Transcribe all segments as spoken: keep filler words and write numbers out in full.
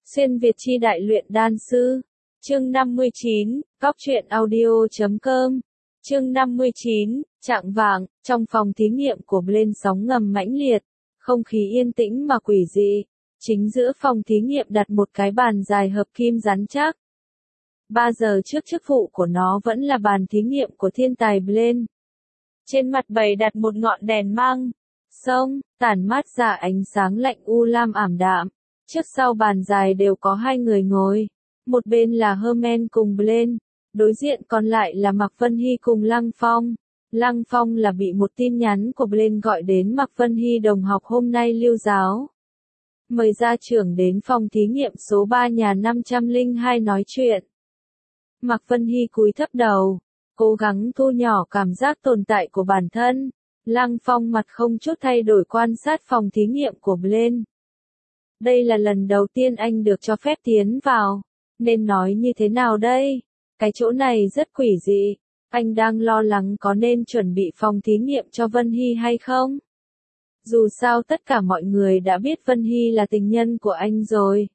Xuyên Việt chi đại luyện đan sư. Chương năm mươi chín, cóc truyện audio chấm com. Chương năm mươi chín, chạng vạng, trong phòng thí nghiệm của Blaine sóng ngầm mãnh liệt, không khí yên tĩnh mà quỷ dị. Chính giữa phòng thí nghiệm đặt một cái bàn dài hợp kim rắn chắc. Ba giờ trước chức vụ của nó vẫn là bàn thí nghiệm của thiên tài Blaine. Trên mặt bày đặt một ngọn đèn mang, sông, tản mát ra ánh sáng lạnh u lam ảm đạm. Trước sau bàn dài đều có hai người ngồi. Một bên là Herman cùng Blaine, đối diện còn lại là Mạc Vân Hy cùng Lăng Phong. Lăng Phong là bị một tin nhắn của Blaine gọi đến Mạc Vân Hy đồng học hôm nay lưu giáo. Mời gia trưởng đến phòng thí nghiệm số ba nhà năm trăm lẻ hai nói chuyện. Mạc Vân Hy cúi thấp đầu, cố gắng thu nhỏ cảm giác tồn tại của bản thân. Lăng Phong mặt không chút thay đổi quan sát phòng thí nghiệm của Blaine. Đây là lần đầu tiên anh được cho phép tiến vào. Nên nói như thế nào đây? Cái chỗ này rất quỷ dị. Anh đang lo lắng có nên chuẩn bị phòng thí nghiệm cho Vân Hy hay không? Dù sao tất cả mọi người đã biết Vân Hy là tình nhân của anh rồi.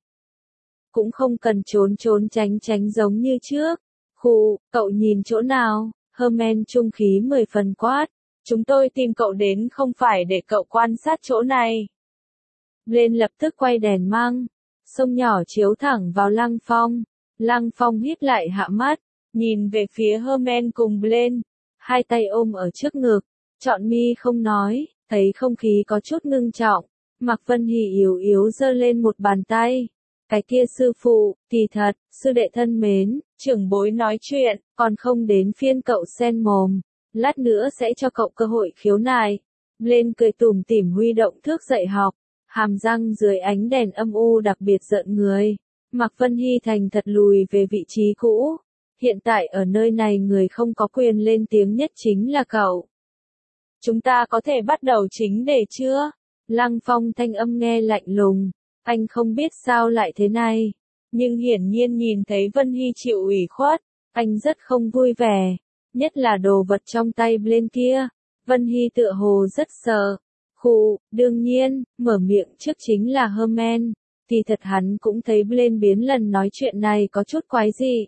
Cũng không cần trốn trốn tránh tránh giống như trước. Khụ, cậu nhìn chỗ nào? Herman trung khí mười phần quát. Chúng tôi tìm cậu đến không phải để cậu quan sát chỗ này. Blaine lập tức quay đèn mang, sông nhỏ chiếu thẳng vào Lăng Phong. Lăng Phong hít lại hạ mắt, nhìn về phía Herman cùng Blaine, hai tay ôm ở trước ngực, trọn mi không nói, thấy không khí có chút ngưng trọng. Mạc Vân Hy yếu yếu giơ lên một bàn tay. Cái kia sư phụ, kỳ thật, sư đệ thân mến, trưởng bối nói chuyện, còn không đến phiên cậu xen mồm, lát nữa sẽ cho cậu cơ hội khiếu nại. Blaine cười tủm tỉm huy động thước dạy học. Hàm răng dưới ánh đèn âm u đặc biệt giận người. Mạc Vân Hy thành thật lùi về vị trí cũ. Hiện tại ở nơi này người không có quyền lên tiếng nhất chính là cậu. Chúng ta có thể bắt đầu chính đề chưa? Lăng Phong thanh âm nghe lạnh lùng. Anh không biết sao lại thế này. Nhưng hiển nhiên nhìn thấy Vân Hy chịu ủy khuất. Anh rất không vui vẻ. Nhất là đồ vật trong tay Blaine kia. Vân Hy tựa hồ rất sợ. Khụ, đương nhiên, mở miệng trước chính là Herman, thì thật hắn cũng thấy Blaine biến lần nói chuyện này có chút quái dị.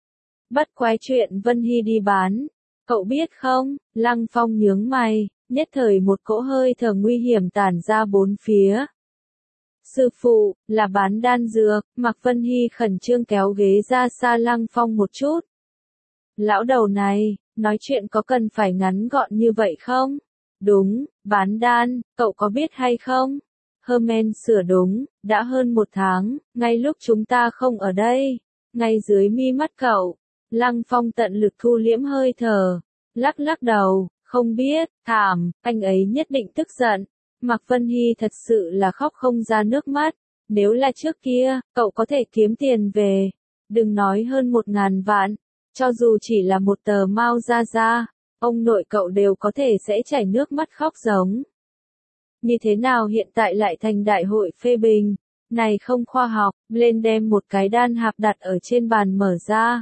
Bất quái chuyện Vân Hy đi bán, cậu biết không? Lăng Phong nhướng mày, nhất thời một cỗ hơi thở nguy hiểm tản ra bốn phía. Sư phụ, là bán đan dược. Mạc Vân Hy khẩn trương kéo ghế ra xa Lăng Phong một chút. Lão đầu này, nói chuyện có cần phải ngắn gọn như vậy không? Đúng, bán đan, cậu có biết hay không? Herman sửa đúng, đã hơn một tháng, ngay lúc chúng ta không ở đây, ngay dưới mi mắt cậu. Lăng Phong tận lực thu liễm hơi thở, lắc lắc đầu, không biết, thảm, anh ấy nhất định tức giận. Mạc Vân Hy thật sự là khóc không ra nước mắt, nếu là trước kia, cậu có thể kiếm tiền về, đừng nói hơn một ngàn vạn, cho dù chỉ là một tờ Mao ra ra. Ông nội cậu đều có thể sẽ chảy nước mắt khóc giống. Như thế nào hiện tại lại thành đại hội phê bình? Này không khoa học. Blaine đem một cái đan hạp đặt ở trên bàn mở ra.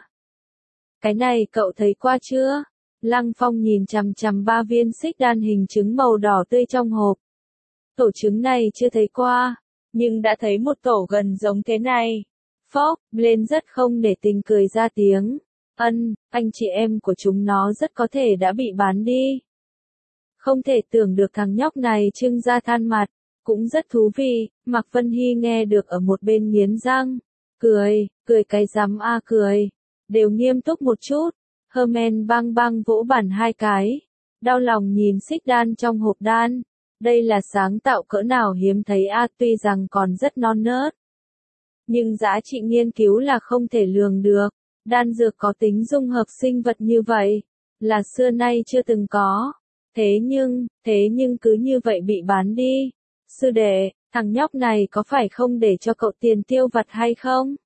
Cái này cậu thấy qua chưa? Lăng Phong nhìn chằm chằm ba viên xích đan hình trứng màu đỏ tươi trong hộp. Tổ trứng này chưa thấy qua, nhưng đã thấy một tổ gần giống thế này. Phốc, Blaine rất không để tình cười ra tiếng. Ân, anh chị em của chúng nó rất có thể đã bị bán đi. Không thể tưởng được thằng nhóc này trưng ra than mặt, cũng rất thú vị. Mạc Vân Hy nghe được ở một bên nghiến răng, cười, cười cái rắm a cười, đều nghiêm túc một chút. Herman bang bang vỗ bàn hai cái, đau lòng nhìn xích đan trong hộp đan, đây là sáng tạo cỡ nào hiếm thấy a, tuy rằng còn rất non nớt, nhưng giá trị nghiên cứu là không thể lường được. Đan dược có tính dung hợp sinh vật như vậy, là xưa nay chưa từng có. Thế nhưng, thế nhưng cứ như vậy bị bán đi. Sư đệ, thằng nhóc này có phải không để cho cậu tiền tiêu vặt hay không?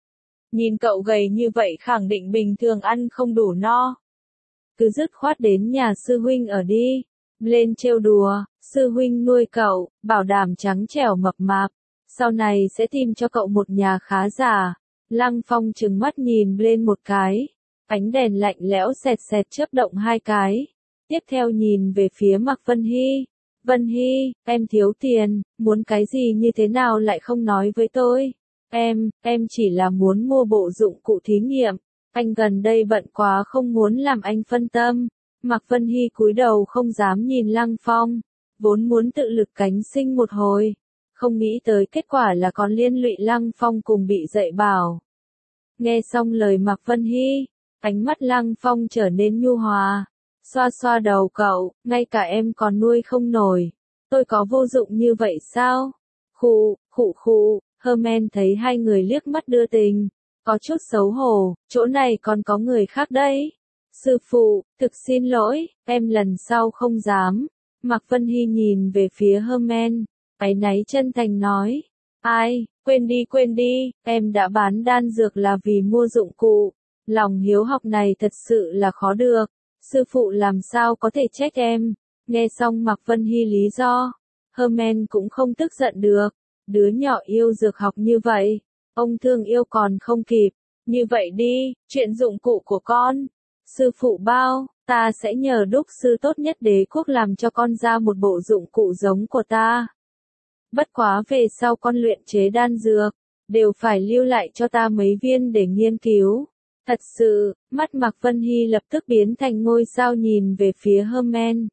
Nhìn cậu gầy như vậy khẳng định bình thường ăn không đủ no. Cứ dứt khoát đến nhà sư huynh ở đi. Lên trêu đùa, sư huynh nuôi cậu, bảo đảm trắng trẻo mập mạp. Sau này sẽ tìm cho cậu một nhà khá giả. Lăng Phong trừng mắt nhìn Blaine một cái, ánh đèn lạnh lẽo xẹt xẹt chớp động hai cái, tiếp theo nhìn về phía Mạc Vân Hy. Vân Hy, em thiếu tiền, muốn cái gì như thế nào lại không nói với tôi? Em, em chỉ là muốn mua bộ dụng cụ thí nghiệm. Anh gần đây bận quá không muốn làm anh phân tâm. Mạc Vân Hy cúi đầu không dám nhìn Lăng Phong. Vốn muốn tự lực cánh sinh một hồi. Không nghĩ tới kết quả là còn liên lụy Lăng Phong cùng bị dạy bảo. Nghe xong lời Mạc Vân Hy, ánh mắt Lăng Phong trở nên nhu hòa. Xoa xoa đầu cậu, ngay cả em còn nuôi không nổi. Tôi có vô dụng như vậy sao? Khụ, khụ khụ, Herman thấy hai người liếc mắt đưa tình. Có chút xấu hổ, chỗ này còn có người khác đấy. Sư phụ, thực xin lỗi, em lần sau không dám. Mạc Vân Hy nhìn về phía Herman, áy náy chân thành nói. Ai, quên đi quên đi, em đã bán đan dược là vì mua dụng cụ. Lòng hiếu học này thật sự là khó được. Sư phụ làm sao có thể trách em. Nghe xong Mạc Vân Hy lý do, Herman cũng không tức giận được. Đứa nhỏ yêu dược học như vậy, ông thương yêu còn không kịp. Như vậy đi, chuyện dụng cụ của con, sư phụ bao, ta sẽ nhờ đúc sư tốt nhất đế quốc làm cho con ra một bộ dụng cụ giống của ta. Bất quá về sau con luyện chế đan dược, đều phải lưu lại cho ta mấy viên để nghiên cứu. Thật sự, mắt Mạc Vân Hy lập tức biến thành ngôi sao nhìn về phía Herman.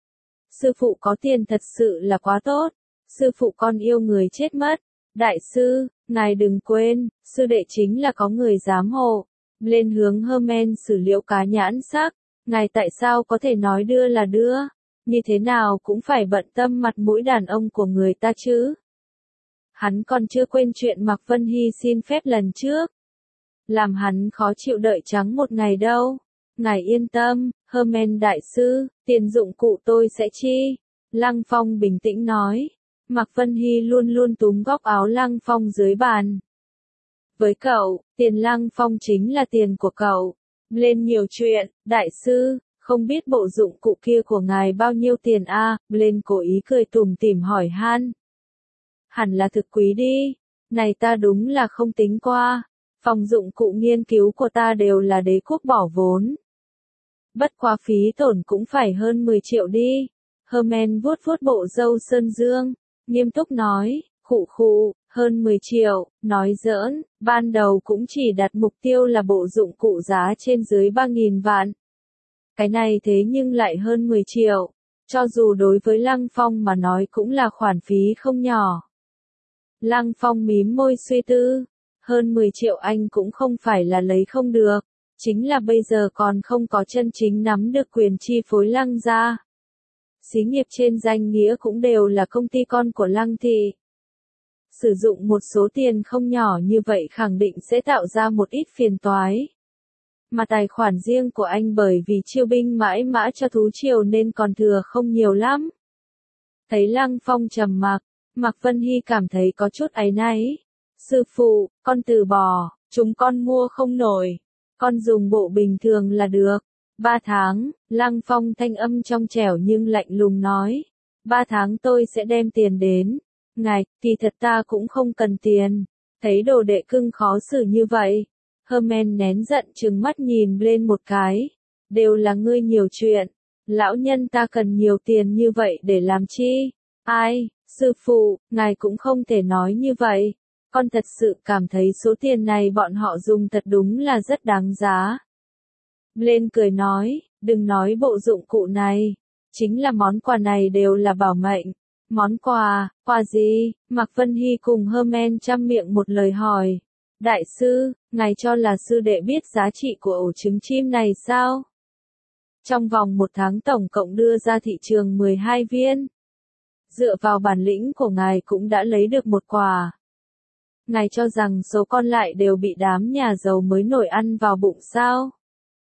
Sư phụ có tiền thật sự là quá tốt. Sư phụ con yêu người chết mất. Đại sư, ngài đừng quên, sư đệ chính là có người giám hộ. Lên hướng Herman xử liệu cá nhãn sắc. Ngài tại sao có thể nói đưa là đưa? Như thế nào cũng phải bận tâm mặt mũi đàn ông của người ta chứ. Hắn còn chưa quên chuyện Mạc Vân Hy xin phép lần trước. Làm hắn khó chịu đợi trắng một ngày đâu. Ngài yên tâm, Herman đại sư, tiền dụng cụ tôi sẽ chi. Lăng Phong bình tĩnh nói. Mạc Vân Hy luôn luôn túm góc áo Lăng Phong dưới bàn. Với cậu, tiền Lăng Phong chính là tiền của cậu. Lên nhiều chuyện, đại sư, không biết bộ dụng cụ kia của ngài bao nhiêu tiền a? À? Lên cố ý cười tủm tỉm hỏi han. Hẳn là thực quý đi. Này ta đúng là không tính qua. Phòng dụng cụ nghiên cứu của ta đều là đế quốc bỏ vốn. Bất quá phí tổn cũng phải hơn mười triệu đi. Herman vuốt vuốt bộ râu sơn dương, nghiêm túc nói, khụ khụ, hơn mười triệu, nói giỡn, ban đầu cũng chỉ đặt mục tiêu là bộ dụng cụ giá trên dưới ba nghìn vạn. Cái này thế nhưng lại hơn mười triệu, cho dù đối với Lăng Phong mà nói cũng là khoản phí không nhỏ. Lăng Phong mím môi suy tư, hơn mười triệu anh cũng không phải là lấy không được, chính là bây giờ còn không có chân chính nắm được quyền chi phối Lăng gia. Xí nghiệp trên danh nghĩa cũng đều là công ty con của Lăng thị. Sử dụng một số tiền không nhỏ như vậy khẳng định sẽ tạo ra một ít phiền toái. Mà tài khoản riêng của anh bởi vì chiêu binh mãi mã cho thú triều nên còn thừa không nhiều lắm. Thấy Lăng Phong trầm mặc, Mạc Vân Hy cảm thấy có chút áy náy. Sư phụ, con từ bỏ, chúng con mua không nổi. Con dùng bộ bình thường là được. Ba tháng, Lăng Phong thanh âm trong trẻo nhưng lạnh lùng nói. Ba tháng tôi sẽ đem tiền đến. Ngài, kỳ thật ta cũng không cần tiền. Thấy đồ đệ cưng khó xử như vậy. Herman nén giận trừng mắt nhìn lên một cái. Đều là ngươi nhiều chuyện. Lão nhân ta cần nhiều tiền như vậy để làm chi? Ai, sư phụ, ngài cũng không thể nói như vậy. Con thật sự cảm thấy số tiền này bọn họ dùng thật đúng là rất đáng giá. Lên cười nói, đừng nói bộ dụng cụ này. Chính là món quà này đều là bảo mệnh. Món quà, quà gì? Mạc Vân Hy cùng Herman chăm miệng một lời hỏi. Đại sư, ngài cho là sư đệ biết giá trị của ổ trứng chim này sao? Trong vòng một tháng tổng cộng đưa ra thị trường mười hai viên. Dựa vào bản lĩnh của ngài cũng đã lấy được một quà. Ngài cho rằng số còn lại đều bị đám nhà giàu mới nổi ăn vào bụng sao?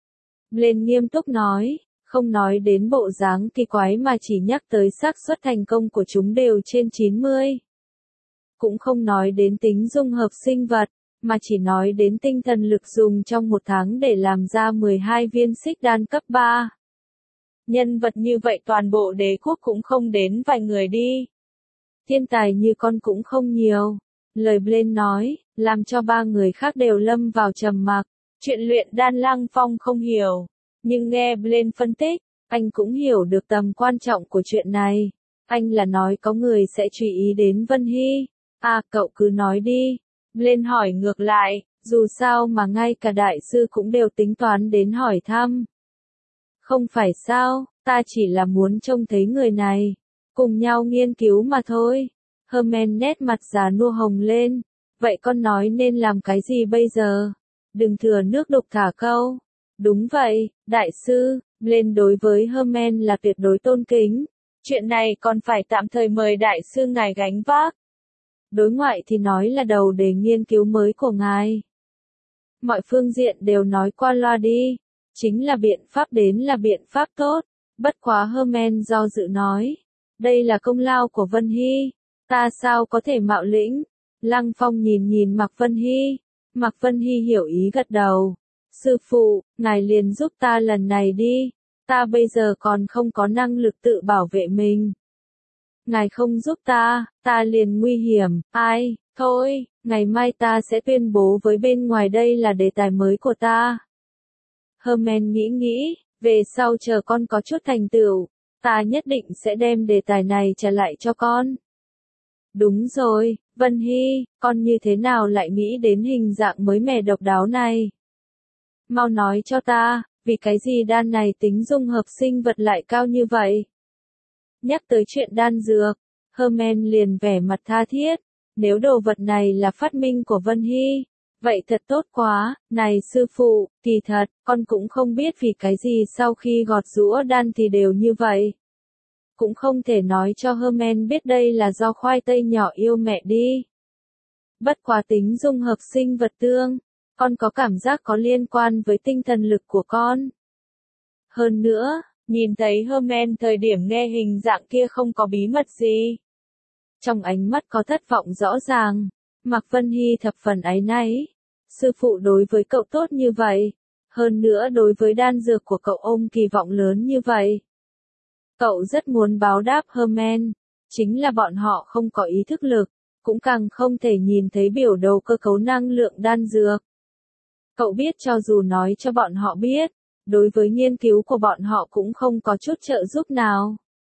Lên nghiêm túc nói, không nói đến bộ dáng kỳ quái mà chỉ nhắc tới xác suất thành công của chúng đều trên chín mươi. Cũng không nói đến tính dung hợp sinh vật, mà chỉ nói đến tinh thần lực dùng trong một tháng để làm ra mười hai viên xích đan cấp ba. Nhân vật như vậy toàn bộ đế quốc cũng không đến vài người đi. Thiên tài như con cũng không nhiều. Lời Blaine nói, làm cho ba người khác đều lâm vào trầm mặc. Chuyện luyện đan Lăng Phong không hiểu. Nhưng nghe Blaine phân tích, anh cũng hiểu được tầm quan trọng của chuyện này. Anh là nói có người sẽ chú ý đến Vân Hy. À, cậu cứ nói đi. Lên hỏi ngược lại, dù sao mà ngay cả đại sư cũng đều tính toán đến hỏi thăm. Không phải sao, ta chỉ là muốn trông thấy người này, cùng nhau nghiên cứu mà thôi. Herman nét mặt già nua hồng lên, vậy con nói nên làm cái gì bây giờ? Đừng thừa nước đục thả câu. Đúng vậy, đại sư, lên đối với Herman là tuyệt đối tôn kính. Chuyện này còn phải tạm thời mời đại sư ngài gánh vác. Đối ngoại thì nói là đầu đề nghiên cứu mới của ngài. Mọi phương diện đều nói qua loa đi. Chính là biện pháp đến là biện pháp tốt. Bất quá Herman do dự nói. Đây là công lao của Vân Hy. Ta sao có thể mạo lĩnh? Lăng Phong nhìn nhìn Mạc Vân Hy. Mạc Vân Hy hiểu ý gật đầu. Sư phụ, ngài liền giúp ta lần này đi. Ta bây giờ còn không có năng lực tự bảo vệ mình. Ngài không giúp ta, ta liền nguy hiểm. Ai, thôi, ngày mai ta sẽ tuyên bố với bên ngoài đây là đề tài mới của ta. Herman nghĩ nghĩ, về sau chờ con có chút thành tựu, ta nhất định sẽ đem đề tài này trả lại cho con. Đúng rồi, Vân Hy, con như thế nào lại nghĩ đến hình dạng mới mẻ độc đáo này? Mau nói cho ta, vì cái gì đan này tính dung hợp sinh vật lại cao như vậy? Nhắc tới chuyện đan dược, Herman liền vẻ mặt tha thiết. Nếu đồ vật này là phát minh của Vân Hy, vậy thật tốt quá. Này sư phụ, kỳ thật, con cũng không biết vì cái gì sau khi gọt giũa đan thì đều như vậy. Cũng không thể nói cho Herman biết đây là do khoai tây nhỏ yêu mẹ đi. Bất quá tính dung hợp sinh vật tương, con có cảm giác có liên quan với tinh thần lực của con. Hơn nữa, nhìn thấy Herman thời điểm nghe hình dạng kia không có bí mật gì. Trong ánh mắt có thất vọng rõ ràng, Mạc Vân Hy thập phần áy náy. Sư phụ đối với cậu tốt như vậy, hơn nữa đối với đan dược của cậu ôm kỳ vọng lớn như vậy. Cậu rất muốn báo đáp Herman, chính là bọn họ không có ý thức lực, cũng càng không thể nhìn thấy biểu đồ cơ cấu năng lượng đan dược. Cậu biết cho dù nói cho bọn họ biết, đối với nghiên cứu của bọn họ cũng không có chút trợ giúp nào.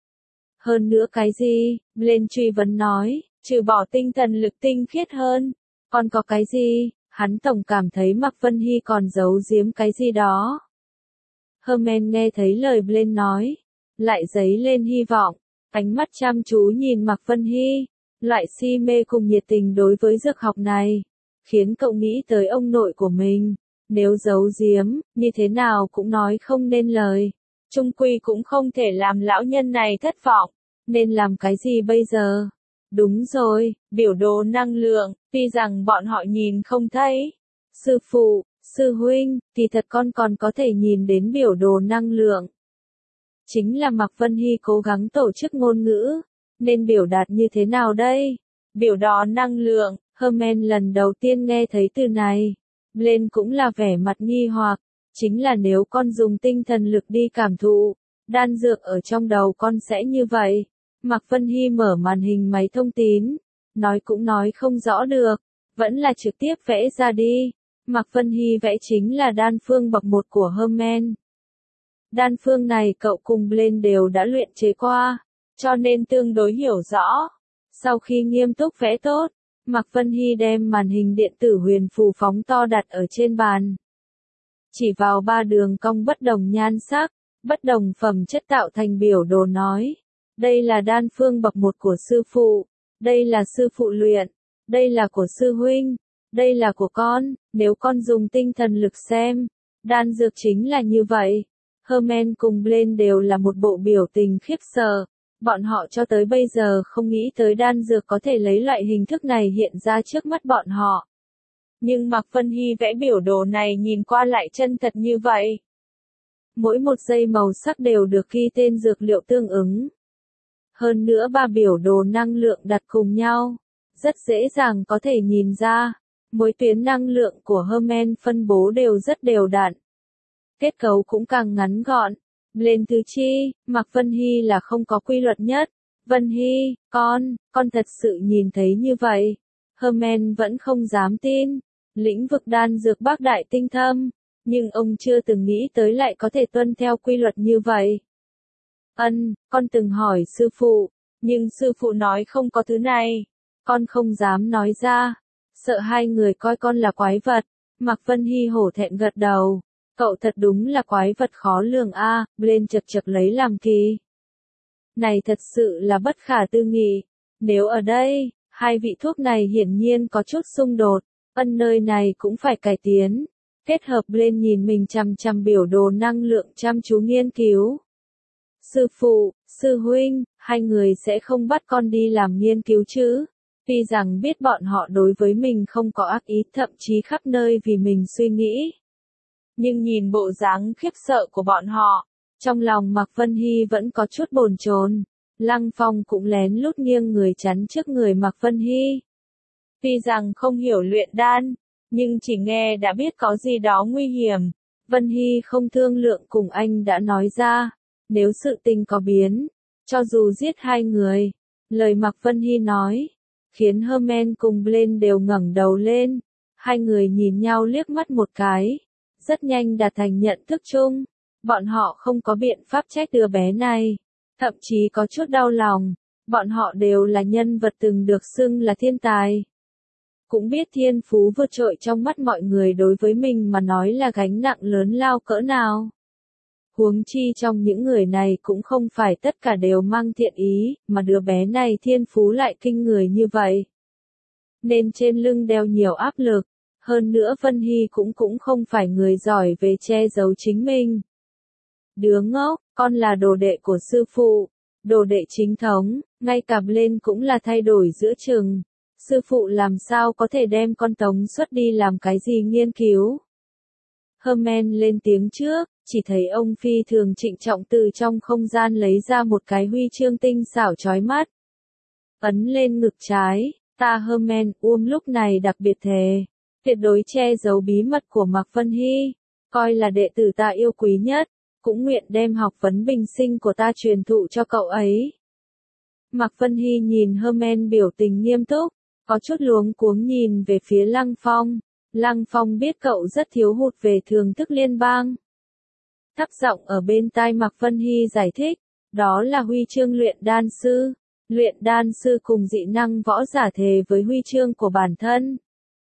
Hơn nữa cái gì? Lên truy vấn nói, trừ bỏ tinh thần lực tinh khiết hơn, còn có cái gì? Hắn tổng cảm thấy Mạc Vân Hy còn giấu giếm cái gì đó. Herman nghe thấy lời Blaine nói, lại dấy lên hy vọng, ánh mắt chăm chú nhìn Mạc Vân Hy, loại si mê cùng nhiệt tình đối với dược học này, khiến cậu nghĩ tới ông nội của mình. Nếu giấu giếm, như thế nào cũng nói không nên lời. Chung quy cũng không thể làm lão nhân này thất vọng. Nên làm cái gì bây giờ? Đúng rồi, biểu đồ năng lượng, tuy rằng bọn họ nhìn không thấy. Sư phụ, sư huynh, thì thật con còn có thể nhìn đến biểu đồ năng lượng. Chính là Mạc Vân Hy cố gắng tổ chức ngôn ngữ. Nên biểu đạt như thế nào đây? Biểu đồ năng lượng, Herman lần đầu tiên nghe thấy từ này. Lên cũng là vẻ mặt nghi hoặc, chính là nếu con dùng tinh thần lực đi cảm thụ, đan dược ở trong đầu con sẽ như vậy. Mạc Vân Hy mở màn hình máy thông tín, nói cũng nói không rõ được, vẫn là trực tiếp vẽ ra đi. Mạc Vân Hy vẽ chính là đan phương bậc một của Herman. Đan phương này cậu cùng Blaine đều đã luyện chế qua, cho nên tương đối hiểu rõ. Sau khi nghiêm túc vẽ tốt, Mạc Vân Hy đem màn hình điện tử huyền phù phóng to đặt ở trên bàn. Chỉ vào ba đường cong bất đồng nhan sắc, bất đồng phẩm chất tạo thành biểu đồ nói. Đây là đan phương bậc một của sư phụ, đây là sư phụ luyện, đây là của sư huynh, đây là của con, nếu con dùng tinh thần lực xem, đan dược chính là như vậy. Herman cùng Blaine đều là một bộ biểu tình khiếp sợ. Bọn họ cho tới bây giờ không nghĩ tới đan dược có thể lấy loại hình thức này hiện ra trước mắt bọn họ. Nhưng Mạc Vân Hy vẽ biểu đồ này nhìn qua lại chân thật như vậy. Mỗi một giây màu sắc đều được ghi tên dược liệu tương ứng. Hơn nữa ba biểu đồ năng lượng đặt cùng nhau, rất dễ dàng có thể nhìn ra, mỗi tuyến năng lượng của Herman phân bố đều rất đều đặn. Kết cấu cũng càng ngắn gọn. Lên thứ chi, Mạc Vân Hy là không có quy luật nhất. Vân Hy, con, con thật sự nhìn thấy như vậy. Herman vẫn không dám tin. Lĩnh vực đan dược bác đại tinh thâm, nhưng ông chưa từng nghĩ tới lại có thể tuân theo quy luật như vậy. Ân, con từng hỏi sư phụ, nhưng sư phụ nói không có thứ này. Con không dám nói ra. sợ hai người coi con là quái vật. Mạc Vân Hy hổ thẹn gật đầu. Cậu thật đúng là quái vật khó lường a, à, Blaine chật chật lấy làm kỳ. Này thật sự là bất khả tư nghị. Nếu ở đây, hai vị thuốc này hiển nhiên có chút xung đột, ân nơi này cũng phải cải tiến. Kết hợp Blaine nhìn mình chằm chằm biểu đồ năng lượng chăm chú nghiên cứu. Sư phụ, sư huynh, hai người sẽ không bắt con đi làm nghiên cứu chứ? Tuy rằng biết bọn họ đối với mình không có ác ý, thậm chí khắp nơi vì mình suy nghĩ. Nhưng nhìn bộ dáng khiếp sợ của bọn họ, trong lòng Mạc Vân Hy vẫn có chút bồn chồn. Lăng Phong cũng lén lút nghiêng người chắn trước người Mạc Vân Hy. Tuy rằng không hiểu luyện đan, nhưng chỉ nghe đã biết có gì đó nguy hiểm. Vân Hy không thương lượng cùng anh đã nói ra, nếu sự tình có biến, cho dù giết hai người. Lời Mạc Vân Hy nói, khiến Herman cùng Blaine đều ngẩng đầu lên. Hai người nhìn nhau liếc mắt một cái, rất nhanh đạt thành nhận thức chung. Bọn họ không có biện pháp trách đứa bé này, thậm chí có chút đau lòng. Bọn họ đều là nhân vật từng được xưng là thiên tài. Cũng biết thiên phú vượt trội trong mắt mọi người đối với mình mà nói là gánh nặng lớn lao cỡ nào. Huống chi trong những người này cũng không phải tất cả đều mang thiện ý, mà đứa bé này thiên phú lại kinh người như vậy. Nên trên lưng đeo nhiều áp lực, hơn nữa Vân Hy cũng cũng không phải người giỏi về che giấu chính mình. Đứa ngốc, con là đồ đệ của sư phụ, đồ đệ chính thống, ngay cả Blaine cũng là thay đổi giữa chừng. Sư phụ làm sao có thể đem con tống xuất đi làm cái gì nghiên cứu? Herman lên tiếng trước, chỉ thấy ông phi thường trịnh trọng từ trong không gian lấy ra một cái huy chương tinh xảo chói mắt. Ấn lên ngực trái, ta Herman Uông lúc này đặc biệt thề, tuyệt đối che giấu bí mật của Mạc Vân Hy, coi là đệ tử ta yêu quý nhất, cũng nguyện đem học vấn bình sinh của ta truyền thụ cho cậu ấy. Mạc Vân Hy nhìn Herman biểu tình nghiêm túc, có chút luống cuống nhìn về phía Lăng Phong. Lăng Phong biết cậu rất thiếu hụt về thưởng thức liên bang. Thấp giọng ở bên tai Mạc Vân Hy giải thích, đó là huy chương luyện đan sư. Luyện đan sư cùng dị năng võ giả thề với huy chương của bản thân.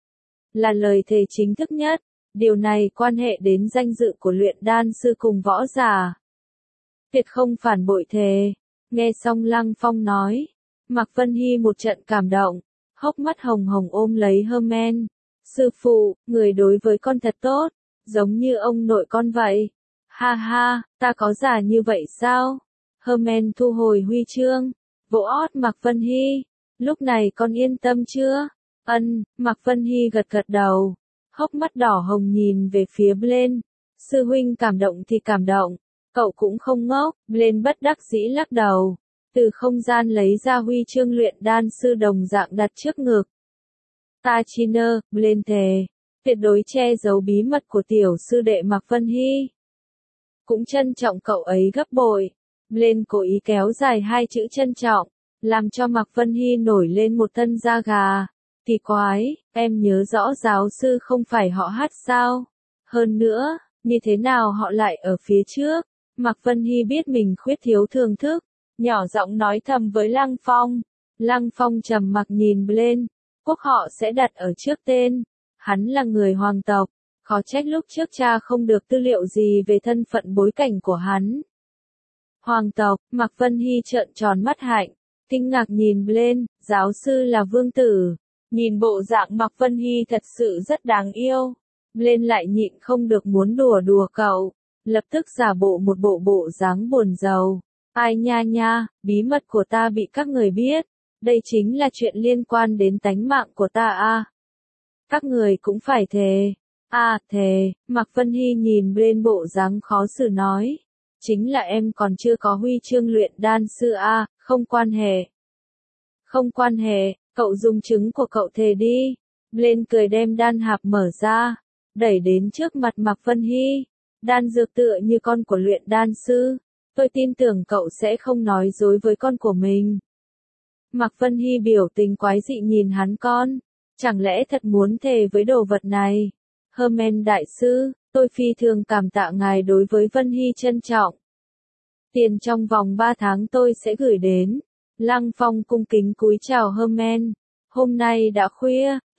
Là lời thề chính thức nhất, điều này quan hệ đến danh dự của luyện đan sư cùng võ giả. Tuyệt không phản bội thề. Nghe xong Lăng Phong nói, Mạc Vân Hy một trận cảm động, hốc mắt hồng hồng ôm lấy Herman. Sư phụ, người đối với con thật tốt, giống như ông nội con vậy. Ha ha, ta có giả như vậy sao? Herman thu hồi huy chương, vỗ ót Mạc Vân Hy. Lúc này con yên tâm chưa? Ân, Mạc Vân Hy gật gật đầu, hốc mắt đỏ hồng nhìn về phía Blaine. Sư huynh cảm động thì cảm động, cậu cũng không ngốc. Blaine bất đắc dĩ lắc đầu, từ không gian lấy ra huy chương luyện đan sư đồng dạng đặt trước ngực. Ta Chiner, Blaine thề, tuyệt đối che giấu bí mật của tiểu sư đệ Mạc Vân Hy. Cũng trân trọng cậu ấy gấp bội. Blaine cố ý kéo dài hai chữ trân trọng, làm cho Mạc Vân Hy nổi lên một thân da gà. Kỳ quái, em nhớ rõ giáo sư không phải họ Hát sao? Hơn nữa, như thế nào họ lại ở phía trước? Mạc Vân Hy biết mình khuyết thiếu thưởng thức, nhỏ giọng nói thầm với Lăng Phong. Lăng Phong trầm mặc nhìn Blaine, quốc họ sẽ đặt ở trước tên. Hắn là người hoàng tộc, khó trách lúc trước cha không được tư liệu gì về thân phận bối cảnh của hắn. Hoàng tộc, Mạc Vân Hy trợn tròn mắt hạnh, kinh ngạc nhìn Blaine, giáo sư là vương tử. Nhìn bộ dạng Mạc Vân Hy thật sự rất đáng yêu. Blaine lại nhịn không được muốn đùa đùa cậu, lập tức giả bộ một bộ bộ dáng buồn rầu. Ai nha nha, bí mật của ta bị các người biết, đây chính là chuyện liên quan đến tánh mạng của ta a. À. Các người cũng phải thề. À, thề, Mạc Vân Hy nhìn Blaine bộ dáng khó xử nói. Chính là em còn chưa có huy chương luyện đan sư a, à, không quan hệ. Không quan hệ, cậu dùng chứng của cậu thề đi. Blaine cười đem đan hạp mở ra, đẩy đến trước mặt Mạc Vân Hy. Đan dược tựa như con của luyện đan sư. Tôi tin tưởng cậu sẽ không nói dối với con của mình. Mạc Vân Hy biểu tình quái dị nhìn hắn con. Chẳng lẽ thật muốn thề với đồ vật này? Herman đại sư, tôi phi thường cảm tạ ngài đối với Vân Hy trân trọng. Tiền trong vòng ba tháng tôi sẽ gửi đến. Lăng Phong cung kính cúi chào Herman. Hôm nay đã khuya,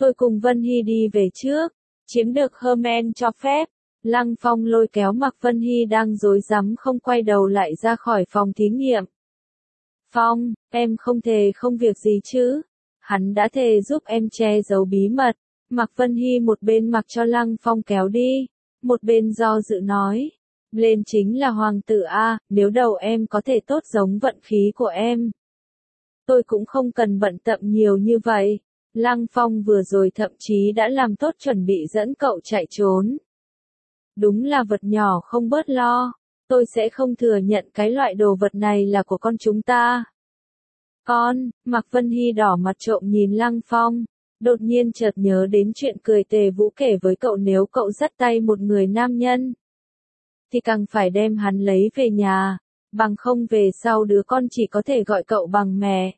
Tôi cùng Vân Hy đi về trước, chiếm được Herman cho phép. Lăng Phong lôi kéo Mạc Vân Hy đang rối rắm không quay đầu lại ra khỏi phòng thí nghiệm. Phong, em không thề không việc gì chứ? Hắn đã thề giúp em che giấu bí mật. Mạc Vân Hy một bên mặc cho Lăng Phong kéo đi, một bên do dự nói. Lên chính là hoàng tử A, nếu đầu em có thể tốt giống vận khí của em. Tôi cũng không cần bận tâm nhiều như vậy. Lăng Phong vừa rồi thậm chí đã làm tốt chuẩn bị dẫn cậu chạy trốn. Đúng là vật nhỏ không bớt lo. Tôi sẽ không thừa nhận cái loại đồ vật này là của con chúng ta. Con, Mạc Vân Hy đỏ mặt trộm nhìn Lăng Phong. Đột nhiên chợt nhớ đến chuyện cười Tề Vũ kể với cậu, nếu cậu dắt tay một người nam nhân thì càng phải đem hắn lấy về nhà, bằng không về sau đứa con chỉ có thể gọi cậu bằng mẹ.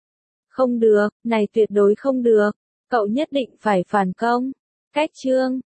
Không được, này tuyệt đối không được, cậu nhất định phải phản công. Cách chương